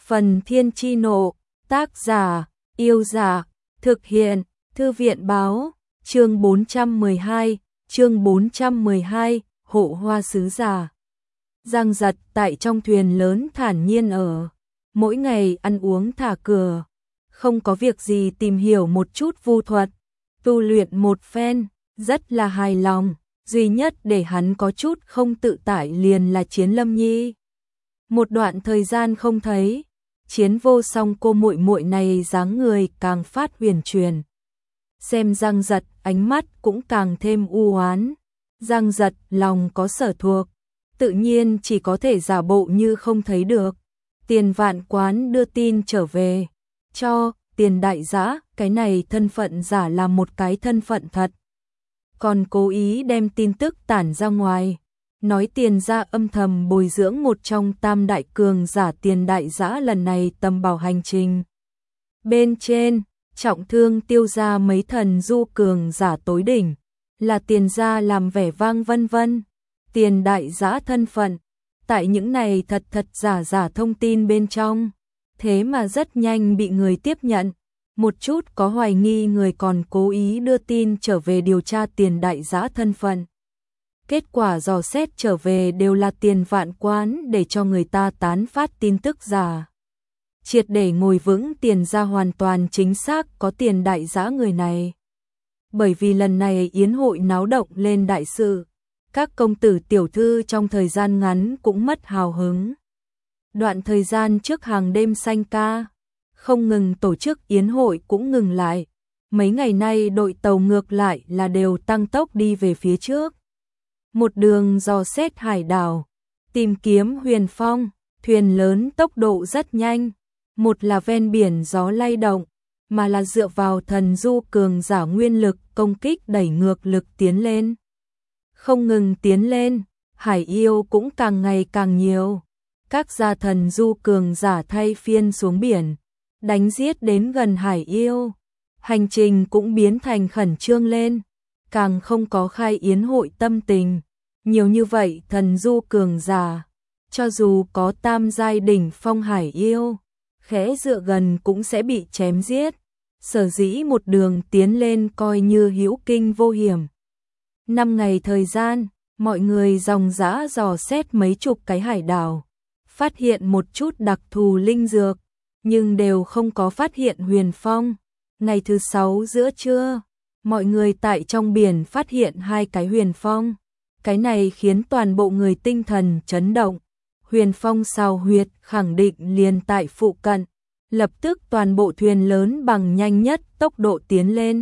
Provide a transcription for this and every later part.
Phần Thiên Chi Nộ, tác giả, Yêu Dạ, thực hiện, Thư viện Báo, chương 412, Hộ Hoa Sứ Giả. Giang Giật tại trong thuyền lớn thản nhiên ở, mỗi ngày ăn uống thả cửa, không có việc gì tìm hiểu một chút vu thuật, tu luyện một phen, rất là hài lòng, duy nhất để hắn có chút không tự tại liền là Chiến Lâm Nhi. Một đoạn thời gian không thấy, Chiến Vô Song cô muội muội này dáng người càng phát huyền truyền. Xem Giang Giật, ánh mắt cũng càng thêm u oán. Giang Giật lòng có sở thuộc, tự nhiên chỉ có thể giả bộ như không thấy được. Tiền Vạn Quán đưa tin trở về, cho Tiền Đại Dã, cái này thân phận giả là một cái thân phận thật. Còn cố ý đem tin tức tản ra ngoài, nói Tiền gia âm thầm bồi dưỡng một trong tam đại cường giả Tiền Đại Dã lần này tầm bảo hành trình. Bên trên, trọng thương tiêu gia mấy thần du cường giả tối đỉnh, là Tiền gia làm vẻ vang vân vân. Tiền Đại Dã thân phận, tại những này thật giả thông tin bên trong, thế mà rất nhanh bị người tiếp nhận. Một chút có hoài nghi người còn cố ý đưa tin trở về điều tra Tiền Đại Dã thân phận. Kết quả dò xét trở về đều là Tiền Vạn Quán để cho người ta tán phát tin tức giả. Triệt để ngồi vững Tiền gia hoàn toàn chính xác có Tiền Đại Dã người này. Bởi vì lần này yến hội náo động lên đại sự, các công tử tiểu thư trong thời gian ngắn cũng mất hào hứng. Đoạn thời gian trước hàng đêm xanh ca, không ngừng tổ chức yến hội cũng ngừng lại. Mấy ngày nay đội tàu ngược lại là đều tăng tốc đi về phía trước. Một đường dò xét hải đảo, tìm kiếm huyền phong, thuyền lớn tốc độ rất nhanh. Một là ven biển gió lay động, mà là dựa vào thần du cường giả nguyên lực công kích đẩy ngược lực tiến lên. Không ngừng tiến lên, hải yêu cũng càng ngày càng nhiều. Các gia thần du cường giả thay phiên xuống biển, đánh giết đến gần hải yêu. Hành trình cũng biến thành khẩn trương lên, càng không có khai yến hội tâm tình. Nhiều như vậy thần du cường giả, cho dù có tam giai đỉnh phong hải yêu, khẽ dựa gần cũng sẽ bị chém giết. Sở dĩ một đường tiến lên coi như hữu kinh vô hiểm. 5 ngày thời gian, mọi người dòng dã dò xét mấy chục cái hải đảo, phát hiện một chút đặc thù linh dược, nhưng đều không có phát hiện huyền phong. Ngày thứ 6 giữa trưa, mọi người tại trong biển phát hiện 2 cái huyền phong. Cái này khiến toàn bộ người tinh thần chấn động. Huyền phong sao huyệt khẳng định liền tại phụ cận. Lập tức toàn bộ thuyền lớn bằng nhanh nhất tốc độ tiến lên.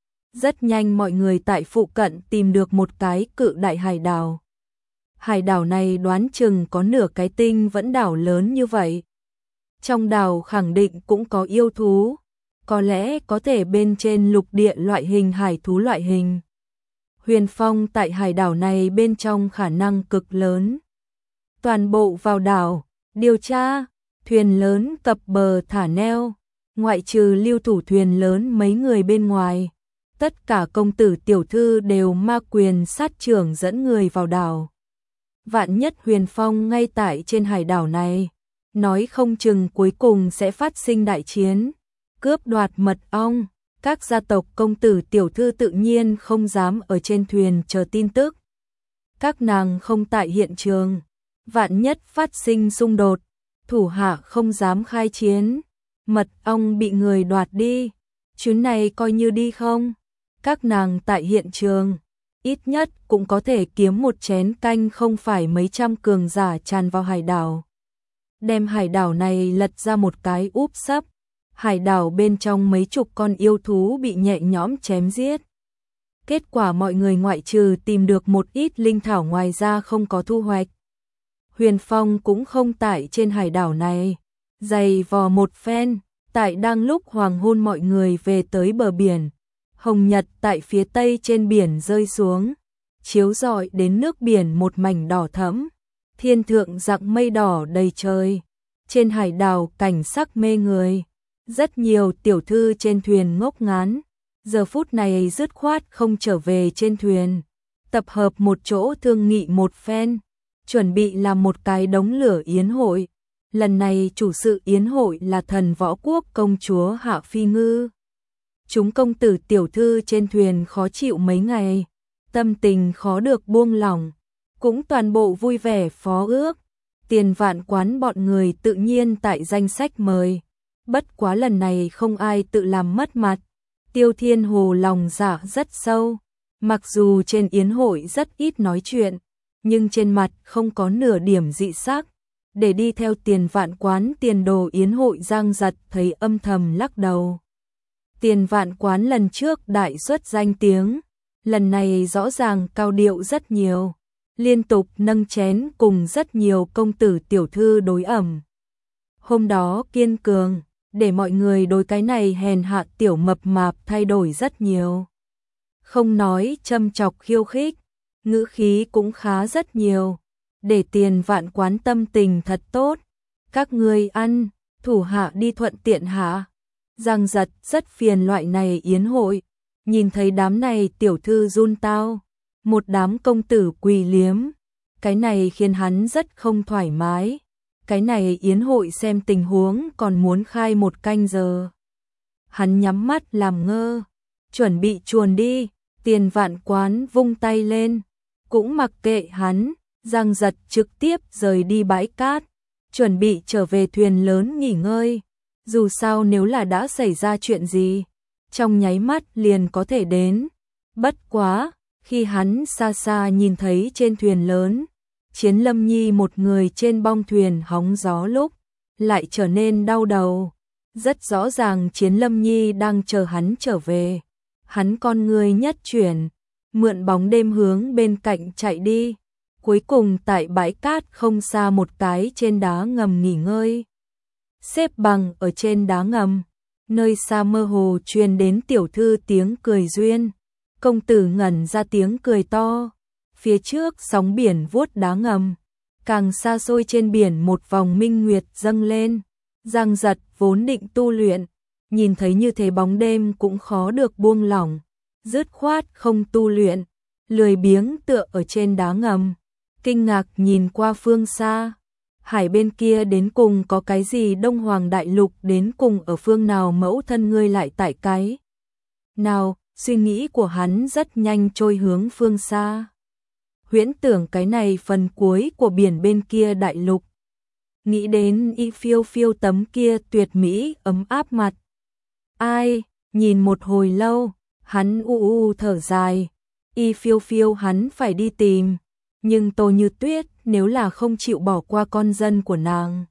Rất nhanh mọi người tại phụ cận tìm được một cái cự đại hải đảo. Hải đảo này đoán chừng có nửa cái tinh vẫn đảo lớn như vậy. Trong đảo khẳng định cũng có yêu thú, có lẽ có thể bên trên lục địa loại hình hải thú loại hình. Huyền phong tại hải đảo này bên trong khả năng cực lớn. Toàn bộ vào đảo, điều tra, thuyền lớn cập bờ thả neo, ngoại trừ lưu thủ thuyền lớn mấy người bên ngoài. Tất cả công tử tiểu thư đều ma quyền sát trưởng dẫn người vào đảo. Vạn nhất huyền phong ngay tại trên hải đảo này, nói không chừng cuối cùng sẽ phát sinh đại chiến, cướp đoạt mật ong. Các gia tộc công tử tiểu thư tự nhiên không dám ở trên thuyền chờ tin tức. Các nàng không tại hiện trường, vạn nhất phát sinh xung đột, thủ hạ không dám khai chiến, mật ong bị người đoạt đi, chuyến này coi như đi không. Các nàng tại hiện trường, ít nhất cũng có thể kiếm một chén canh, không phải mấy trăm cường giả tràn vào hải đảo. Đem hải đảo này lật ra một cái úp sấp. Hải đảo bên trong mấy chục con yêu thú bị nhẹ nhõm chém giết. Kết quả mọi người ngoại trừ tìm được một ít linh thảo ngoài ra không có thu hoạch. Huyền phong cũng không tại trên hải đảo này. Dày vò một phen, tại đang lúc hoàng hôn mọi người về tới bờ biển. Hồng nhật tại phía tây trên biển rơi xuống, chiếu rọi đến nước biển một mảnh đỏ thẫm. Thiên thượng giăng mây đỏ đầy trời. Trên hải đảo cảnh sắc mê người. Rất nhiều tiểu thư trên thuyền ngốc ngán, giờ phút này dứt khoát không trở về trên thuyền, tập hợp một chỗ thương nghị một phen, chuẩn bị làm một cái đống lửa yến hội. lần này chủ sự yến hội là thần võ quốc công chúa Hạ Phi Ngư. Chúng công tử tiểu thư trên thuyền khó chịu mấy ngày, tâm tình khó được buông lỏng, cũng toàn bộ vui vẻ phó ước. Tiền Vạn Quán bọn người tự nhiên tại danh sách mời, bất quá lần này không ai tự làm mất mặt. Tiêu Thiên Hồ lòng dạ rất sâu, mặc dù trên yến hội rất ít nói chuyện, nhưng trên mặt không có nửa điểm dị sắc. Để đi theo Tiền Vạn Quán tiền đồ yến hội Giang Giật thấy âm thầm lắc đầu. Tiền Vạn Quán lần trước đại xuất danh tiếng, lần này rõ ràng cao điệu rất nhiều, liên tục nâng chén cùng rất nhiều công tử tiểu thư đối ẩm. Hôm đó kiên cường, để mọi người đối cái này hèn hạ tiểu mập mạp thay đổi rất nhiều. Không nói châm chọc khiêu khích, ngữ khí cũng khá rất nhiều, để Tiền Vạn Quán tâm tình thật tốt. Các ngươi ăn, thủ hạ đi thuận tiện hạ. Giang Giật rất phiền loại này yến hội, nhìn thấy đám này tiểu thư run tao, một đám công tử quỳ liếm, cái này khiến hắn rất không thoải mái. Cái này yến hội xem tình huống còn muốn khai 1 canh giờ. Hắn nhắm mắt làm ngơ, chuẩn bị chuồn đi. Tiền Vạn Quán vung tay lên, cũng mặc kệ hắn. Giang Giật trực tiếp rời đi bãi cát, chuẩn bị trở về thuyền lớn nghỉ ngơi. Dù sao nếu là đã xảy ra chuyện gì, trong nháy mắt liền có thể đến. Bất quá, khi hắn xa xa nhìn thấy trên thuyền lớn, Chiến Lâm Nhi một người trên bong thuyền hóng gió lúc, lại trở nên đau đầu. Rất rõ ràng Chiến Lâm Nhi đang chờ hắn trở về. Hắn con người nhất chuyển, mượn bóng đêm hướng bên cạnh chạy đi. Cuối cùng tại bãi cát không xa một cái trên đá ngầm nghỉ ngơi. Xếp bằng ở trên đá ngầm, nơi xa mơ hồ truyền đến tiểu thư tiếng cười duyên. Công tử ngẩn ra tiếng cười to. Phía trước sóng biển vuốt đá ngầm, càng xa xôi trên biển một vòng minh nguyệt dâng lên. Giang Giật vốn định tu luyện, nhìn thấy như thế bóng đêm cũng khó được buông lỏng, dứt khoát không tu luyện, lười biếng tựa ở trên đá ngầm, kinh ngạc nhìn qua phương xa. Hải bên kia đến cùng có cái gì? Đông Hoàng Đại Lục đến cùng ở phương nào? Mẫu thân ngươi lại tại cái nào? Suy nghĩ của hắn rất nhanh trôi hướng phương xa, huyễn tưởng cái này phần cuối của biển bên kia đại lục. Nghĩ đến Y Phiêu Phiêu tấm kia tuyệt mỹ ấm áp mặt. Ai, nhìn một hồi lâu, hắn thở dài. Y Phiêu Phiêu hắn phải đi tìm, nhưng Tô Như Tuyết nếu là không chịu bỏ qua con dân của nàng.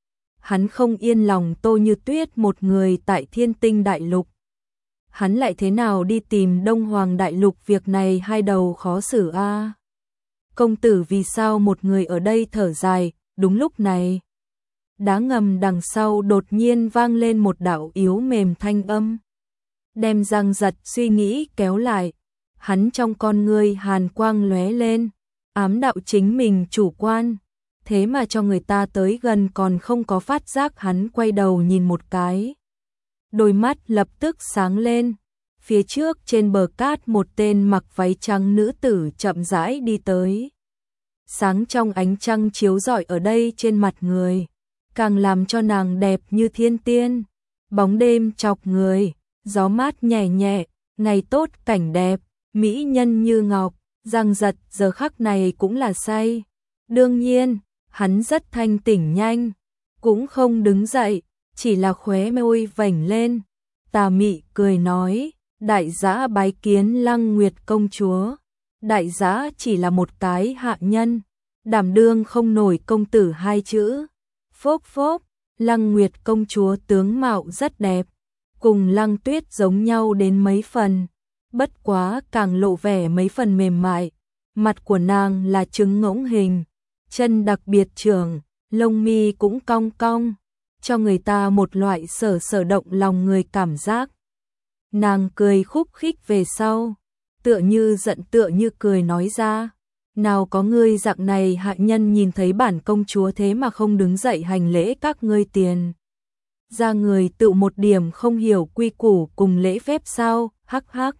Hắn không yên lòng Tô Như Tuyết một người tại Thiên Tinh Đại Lục. Hắn lại thế nào đi tìm Đông Hoàng Đại Lục? Việc này hai đầu khó xử a. Công tử vì sao một người ở đây? Thở dài. Đúng lúc này, đá ngầm đằng sau đột nhiên vang lên một đạo yếu mềm thanh âm, đem Giang Giật suy nghĩ kéo lại. Hắn trong con ngươi hàn quang lóe lên, ám đạo chính mình chủ quan, thế mà cho người ta tới gần còn không có phát giác. Hắn quay đầu nhìn một cái, đôi mắt lập tức sáng lên. Phía trước trên bờ cát một tên mặc váy trắng nữ tử chậm rãi đi tới. Sáng trong ánh trăng chiếu rọi ở đây trên mặt người, càng làm cho nàng đẹp như thiên tiên. Bóng đêm chọc người, gió mát nhẹ nhẹ, ngày tốt cảnh đẹp, mỹ nhân như ngọc. Giang Giật giờ khắc này cũng là say. Đương nhiên, hắn rất thanh tỉnh nhanh, cũng không đứng dậy, chỉ là khóe môi vểnh lên, tà mị cười nói: đại giã bái kiến Lăng Nguyệt công chúa. Đại giã chỉ là một cái hạ nhân, đảm đương không nổi công tử hai chữ. Phốc phốc, Lăng Nguyệt công chúa tướng mạo rất đẹp, cùng Lăng Tuyết giống nhau đến mấy phần, bất quá càng lộ vẻ mấy phần mềm mại. Mặt của nàng là trứng ngỗng hình, chân đặc biệt trường, lông mi cũng cong cong, cho người ta một loại sở động lòng người cảm giác. Nàng cười khúc khích về sau, tựa như giận tựa như cười nói ra: nào có ngươi dạng này hạ nhân nhìn thấy bản công chúa thế mà không đứng dậy hành lễ các ngươi tiền ra người tự một điểm không hiểu quy củ cùng lễ phép sao? Hắc hắc.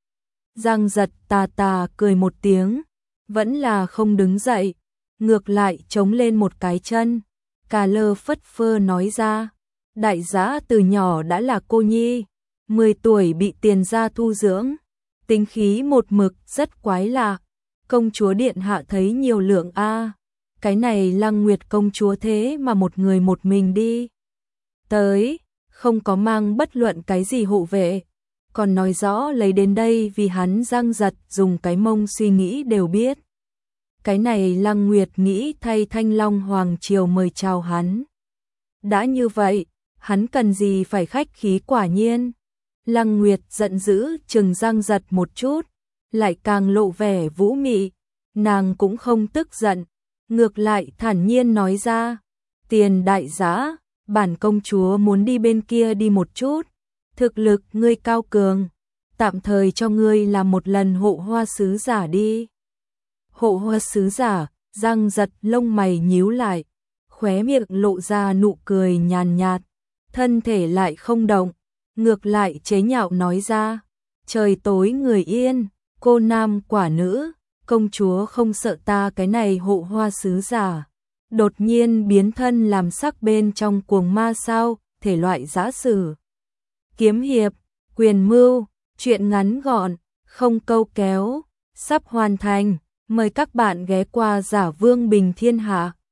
Giang Giật tà cười một tiếng, vẫn là không đứng dậy, ngược lại chống lên một cái chân, cà lơ phất phơ nói ra. Đại giá từ nhỏ đã là cô nhi, 10 tuổi bị tiền gia thu dưỡng, tính khí một mực rất quái lạ. Công chúa điện hạ thấy nhiều lượng a. Cái này Lăng Nguyệt công chúa thế mà một người một mình đi tới, không có mang bất luận cái gì hộ vệ, còn nói rõ lấy đến đây vì hắn Giang Giật dùng cái mông suy nghĩ đều biết. Cái này Lăng Nguyệt nghĩ thay Thanh Long Hoàng Triều mời chào hắn. Đã như vậy, hắn cần gì phải khách khí quả nhiên. Lăng Nguyệt giận dữ chừng Giang Giật một chút, lại càng lộ vẻ vũ mị, nàng cũng không tức giận, ngược lại thản nhiên nói ra, tiền đại giá, bản công chúa muốn đi bên kia đi một chút, thực lực ngươi cao cường, tạm thời cho ngươi làm một lần hộ hoa sứ giả đi. Hộ hoa sứ giả, Giang Giật lông mày nhíu lại, khóe miệng lộ ra nụ cười nhàn nhạt, thân thể lại không động, ngược lại chế nhạo nói ra, trời tối người yên, cô nam quả nữ, công chúa không sợ ta cái này hộ hoa sứ giả. Đột nhiên biến thân làm sắc bên trong cuồng ma sao, thể loại giã sử. Kiếm hiệp, quyền mưu, chuyện ngắn gọn, không câu kéo, sắp hoàn thành, mời các bạn ghé qua Giả Vương Bình Thiên Hạ.